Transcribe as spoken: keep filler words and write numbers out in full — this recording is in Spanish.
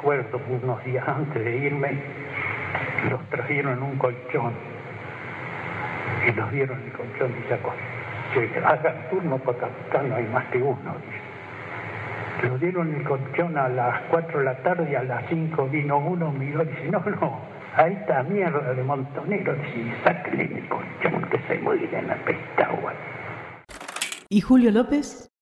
acuerdo, unos días antes de irme, los trajeron en un colchón y los dieron en el colchón y se acostó. Que hagan turno porque acá no hay más que uno, dice. Lo dieron en el colchón a las cuatro de la tarde y a las cinco vino uno, miró y dice, no, no, ahí está mierda de montonero, dice, sáquenle el colchón que se muere en la pestagua. ¿Y Julio López?